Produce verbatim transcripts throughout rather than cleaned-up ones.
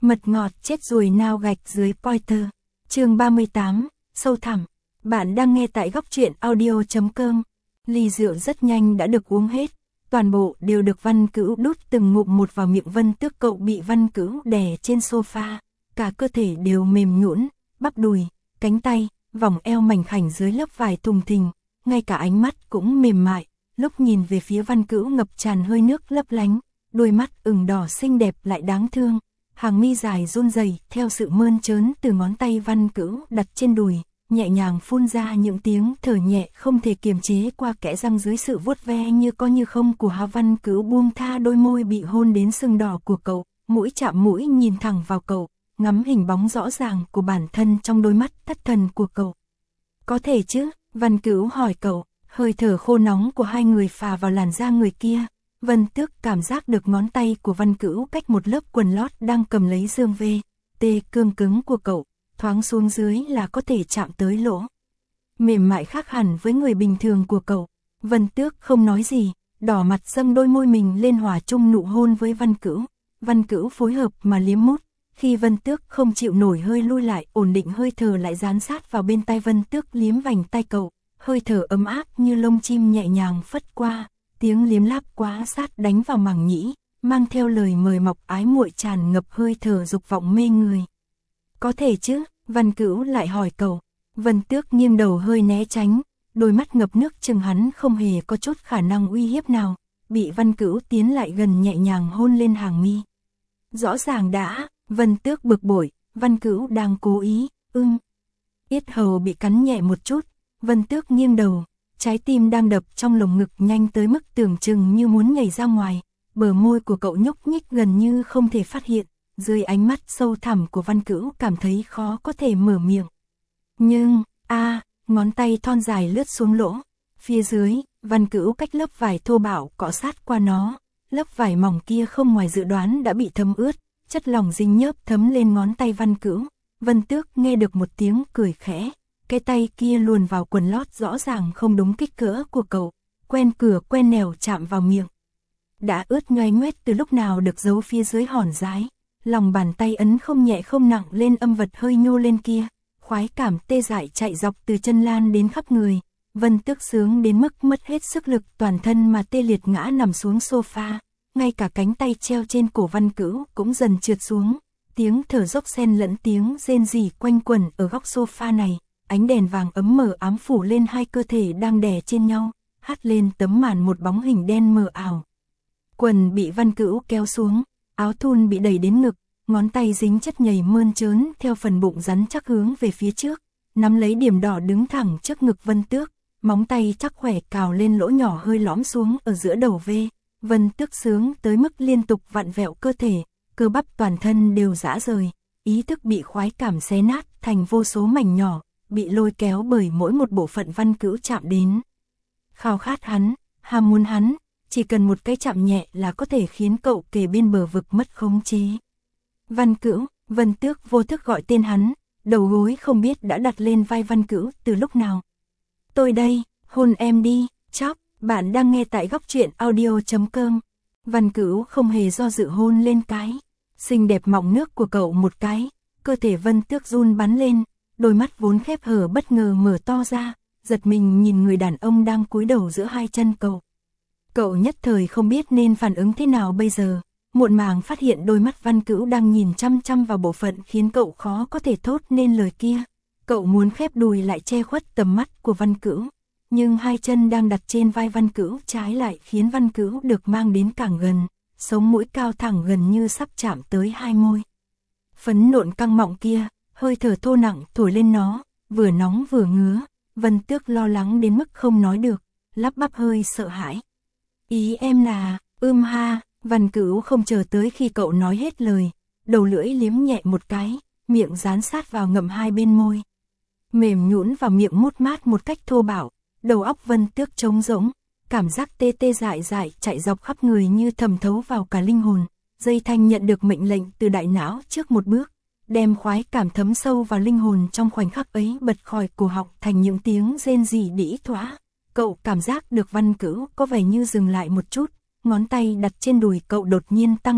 Mật ngọt chết ruồi nao gạch dưới Pointer. Chương ba mươi tám, sâu thẳm. Bạn đang nghe tại góc truyện audio chấm com. Ly rượu rất nhanh đã được uống hết, toàn bộ đều được Văn Cửu đút từng ngụm một vào miệng Vân Tước. Cậu bị Văn Cửu đè trên sofa, cả cơ thể đều mềm nhũn, bắp đùi, cánh tay, vòng eo mảnh khảnh dưới lớp vải thùng thình, ngay cả ánh mắt cũng mềm mại. Lúc nhìn về phía Văn Cửu ngập tràn hơi nước lấp lánh, đôi mắt ửng đỏ xinh đẹp lại đáng thương, hàng mi dài run rẩy theo sự mơn trớn từ ngón tay Văn Cửu đặt trên đùi, nhẹ nhàng phun ra những tiếng thở nhẹ không thể kiềm chế qua kẽ răng dưới sự vuốt ve như có như không của Hà. Văn Cửu buông tha đôi môi bị hôn đến sưng đỏ của cậu, mũi chạm mũi nhìn thẳng vào cậu, ngắm hình bóng rõ ràng của bản thân trong đôi mắt thất thần của cậu. Có thể chứ? Văn Cửu hỏi cậu, hơi thở khô nóng của hai người phả vào làn da người kia. Vân Tước cảm giác được ngón tay của Văn Cửu cách một lớp quần lót đang cầm lấy dương vê, tê cương cứng của cậu, thoáng xuống dưới là có thể chạm tới lỗ. Mềm mại khác hẳn với người bình thường của cậu. Vân Tước không nói gì, đỏ mặt dâng đôi môi mình lên hòa chung nụ hôn với Văn Cửu. Văn Cửu phối hợp mà liếm mút, khi Vân Tước không chịu nổi hơi lui lại, ổn định hơi thở lại dán sát vào bên tai Vân Tước liếm vành tai cậu, hơi thở ấm áp như lông chim nhẹ nhàng phất qua. Tiếng liếm láp quá sát đánh vào màng nhĩ, mang theo lời mời mọc ái muội tràn ngập hơi thở dục vọng mê người. Có thể chứ? Văn Cửu lại hỏi cậu. Vân Tước nghiêng đầu hơi né tránh, đôi mắt ngập nước chừng hắn không hề có chút khả năng uy hiếp nào, bị Văn Cửu tiến lại gần nhẹ nhàng hôn lên hàng mi. Rõ ràng đã, Vân Tước bực bội, Văn Cửu đang cố ý, ưng. Yết hầu bị cắn nhẹ một chút, Vân Tước nghiêng đầu. Trái tim đang đập trong lồng ngực nhanh tới mức tưởng chừng như muốn nhảy ra ngoài, bờ môi của cậu nhúc nhích gần như không thể phát hiện, dưới ánh mắt sâu thẳm của Văn Cửu cảm thấy khó có thể mở miệng. Nhưng, a à, ngón tay thon dài lướt xuống lỗ, phía dưới, Văn Cửu cách lớp vải thô bạo cọ sát qua nó, lớp vải mỏng kia không ngoài dự đoán đã bị thấm ướt, chất lỏng dính nhớp thấm lên ngón tay Văn Cửu. Vân Tước nghe được một tiếng cười khẽ. Cái tay kia luồn vào quần lót rõ ràng không đúng kích cỡ của cậu, quen cửa quen nẻo chạm vào miệng. Đã ướt nhoay nhoét từ lúc nào được giấu phía dưới hòn dái, lòng bàn tay ấn không nhẹ không nặng lên âm vật hơi nhô lên kia, khoái cảm tê dại chạy dọc từ chân lan đến khắp người. Vân Tước sướng đến mức mất hết sức lực toàn thân mà tê liệt ngã nằm xuống sofa, ngay cả cánh tay treo trên cổ Văn Cửu cũng dần trượt xuống, tiếng thở dốc xen lẫn tiếng rên rỉ quanh quẩn ở góc sofa này. Ánh đèn vàng ấm mờ ám phủ lên hai cơ thể đang đè trên nhau, hắt lên tấm màn một bóng hình đen mờ ảo. Quần bị Văn Cửu kéo xuống, áo thun bị đẩy đến ngực, ngón tay dính chất nhầy mơn trớn theo phần bụng rắn chắc hướng về phía trước, nắm lấy điểm đỏ đứng thẳng trước ngực Vân Tước, móng tay chắc khỏe cào lên lỗ nhỏ hơi lõm xuống ở giữa đầu vê. Vân Tước sướng tới mức liên tục vặn vẹo cơ thể, cơ bắp toàn thân đều rã rời, ý thức bị khoái cảm xé nát thành vô số mảnh nhỏ, bị lôi kéo bởi mỗi một bộ phận Văn Cửu chạm đến. Khao khát hắn, ham muốn hắn, chỉ cần một cái chạm nhẹ là có thể khiến cậu kề bên bờ vực mất khống chế. Văn Cửu, Vân Tước vô thức gọi tên hắn, đầu gối không biết đã đặt lên vai Văn Cửu từ lúc nào. Tôi đây, hôn em đi, chóc, bạn đang nghe tại góc truyện audio chấm com. Văn Cửu không hề do dự hôn lên cái xinh đẹp mọng nước của cậu một cái, cơ thể Vân Tước run bắn lên. Đôi mắt vốn khép hờ bất ngờ mở to ra, giật mình nhìn người đàn ông đang cúi đầu giữa hai chân cậu. Cậu nhất thời không biết nên phản ứng thế nào bây giờ, muộn màng phát hiện đôi mắt Văn Cửu đang nhìn chăm chăm vào bộ phận khiến cậu khó có thể thốt nên lời kia. Cậu muốn khép đùi lại che khuất tầm mắt của Văn Cửu, nhưng hai chân đang đặt trên vai Văn Cửu trái lại khiến Văn Cửu được mang đến càng gần, sống mũi cao thẳng gần như sắp chạm tới hai môi. Phấn nộn căng mọng kia, hơi thở thô nặng thổi lên nó, vừa nóng vừa ngứa. Vân Tước lo lắng đến mức không nói được, lắp bắp hơi sợ hãi. Ý em là, ưm ha. Văn Cửu không chờ tới khi cậu nói hết lời, đầu lưỡi liếm nhẹ một cái, miệng dán sát vào ngậm hai bên môi. Mềm nhũn vào miệng mút mát một cách thô bạo, đầu óc Vân Tước trống rỗng, cảm giác tê tê dại dại chạy dọc khắp người như thẩm thấu vào cả linh hồn. Dây thanh nhận được mệnh lệnh từ đại não trước một bước, đem khoái cảm thấm sâu vào linh hồn trong khoảnh khắc ấy bật khỏi cổ họng thành những tiếng rên rỉ đĩ thóa. Cậu cảm giác được Văn Cửu có vẻ như dừng lại một chút, ngón tay đặt trên đùi cậu đột nhiên tăng lực,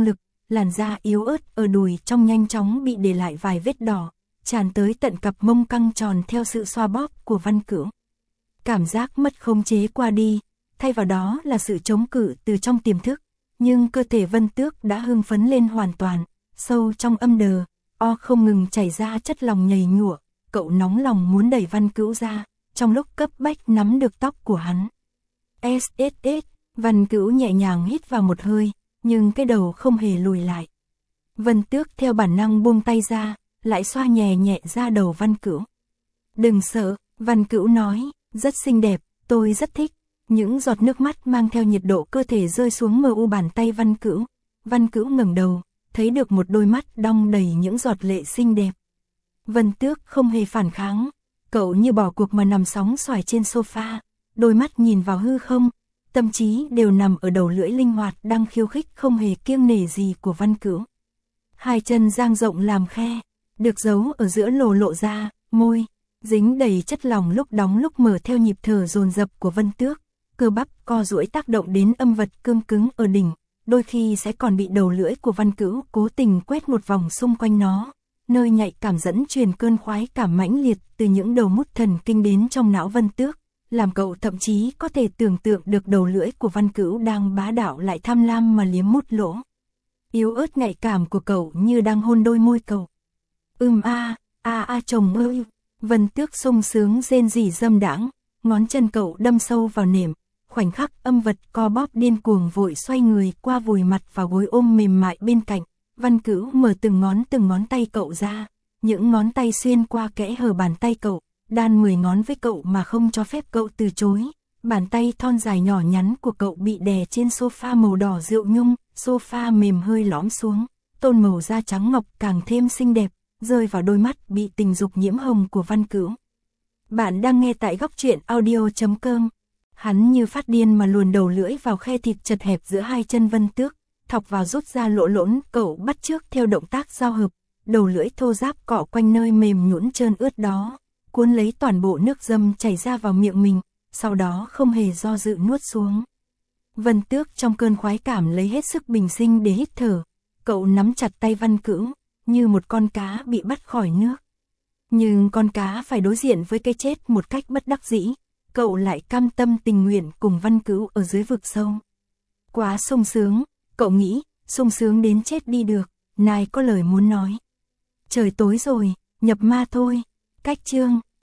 làn da yếu ớt ở đùi trong nhanh chóng bị để lại vài vết đỏ, tràn tới tận cặp mông căng tròn theo sự xoa bóp của Văn Cửu. Cảm giác mất khống chế qua đi, thay vào đó là sự chống cự từ trong tiềm thức, nhưng cơ thể Vân Tước đã hưng phấn lên hoàn toàn, sâu trong âm đờ, o không ngừng chảy ra chất lòng nhầy nhụa, cậu nóng lòng muốn đẩy Văn Cửu ra, trong lúc cấp bách nắm được tóc của hắn. ét ét ét, Văn Cửu nhẹ nhàng hít vào một hơi, nhưng cái đầu không hề lùi lại. Vân Tước theo bản năng buông tay ra, lại xoa nhẹ nhẹ ra đầu Văn Cửu. Đừng sợ, Văn Cửu nói, rất xinh đẹp, tôi rất thích. Những giọt nước mắt mang theo nhiệt độ cơ thể rơi xuống mờ u bàn tay Văn Cửu. Văn Cửu ngẩng đầu, thấy được một đôi mắt đong đầy những giọt lệ xinh đẹp. Vân Tước không hề phản kháng, cậu như bỏ cuộc mà nằm sóng xoài trên sofa, đôi mắt nhìn vào hư không, tâm trí đều nằm ở đầu lưỡi linh hoạt đang khiêu khích không hề kiêng nể gì của Văn Cửu. Hai chân dang rộng làm khe, được giấu ở giữa lồ lộ ra, môi, dính đầy chất lỏng lúc đóng lúc mở theo nhịp thở dồn dập của Vân Tước, cơ bắp co duỗi tác động đến âm vật cương cứng ở đỉnh, đôi khi sẽ còn bị đầu lưỡi của Văn Cửu cố tình quét một vòng xung quanh nó, nơi nhạy cảm dẫn truyền cơn khoái cảm mãnh liệt từ những đầu mút thần kinh đến trong não Vân Tước, làm cậu thậm chí có thể tưởng tượng được đầu lưỡi của Văn Cửu đang bá đạo lại tham lam mà liếm mút lỗ. Yếu ớt nhạy cảm của cậu như đang hôn đôi môi cậu. Ưm a, a a chồng ơi, Vân Tước sung sướng rên rỉ dâm đãng, ngón chân cậu đâm sâu vào nệm, khoảnh khắc âm vật co bóp điên cuồng vội xoay người qua vùi mặt vào gối ôm mềm mại bên cạnh. Văn Cửu mở từng ngón từng ngón tay cậu ra, những ngón tay xuyên qua kẽ hở bàn tay cậu, đan mười ngón với cậu mà không cho phép cậu từ chối. Bàn tay thon dài nhỏ nhắn của cậu bị đè trên sofa màu đỏ rượu nhung, sofa mềm hơi lõm xuống, tôn màu da trắng ngọc càng thêm xinh đẹp, rơi vào đôi mắt bị tình dục nhiễm hồng của Văn Cửu. Bạn đang nghe tại góc truyện audio chấm com. Hắn như phát điên mà luồn đầu lưỡi vào khe thịt chật hẹp giữa hai chân Vân Tước, thọc vào rút ra lỗ lỗn, cậu bắt chước theo động tác giao hợp, đầu lưỡi thô ráp cọ quanh nơi mềm nhũn trơn ướt đó, cuốn lấy toàn bộ nước dâm chảy ra vào miệng mình, sau đó không hề do dự nuốt xuống. Vân Tước trong cơn khoái cảm lấy hết sức bình sinh để hít thở, cậu nắm chặt tay Văn Cửu, như một con cá bị bắt khỏi nước. Nhưng con cá phải đối diện với cái chết một cách bất đắc dĩ, cậu lại cam tâm tình nguyện cùng Văn Cửu ở dưới vực sâu. Quá sung sướng, cậu nghĩ, sung sướng đến chết đi được, nài có lời muốn nói. Trời tối rồi, nhập ma thôi. Cách chương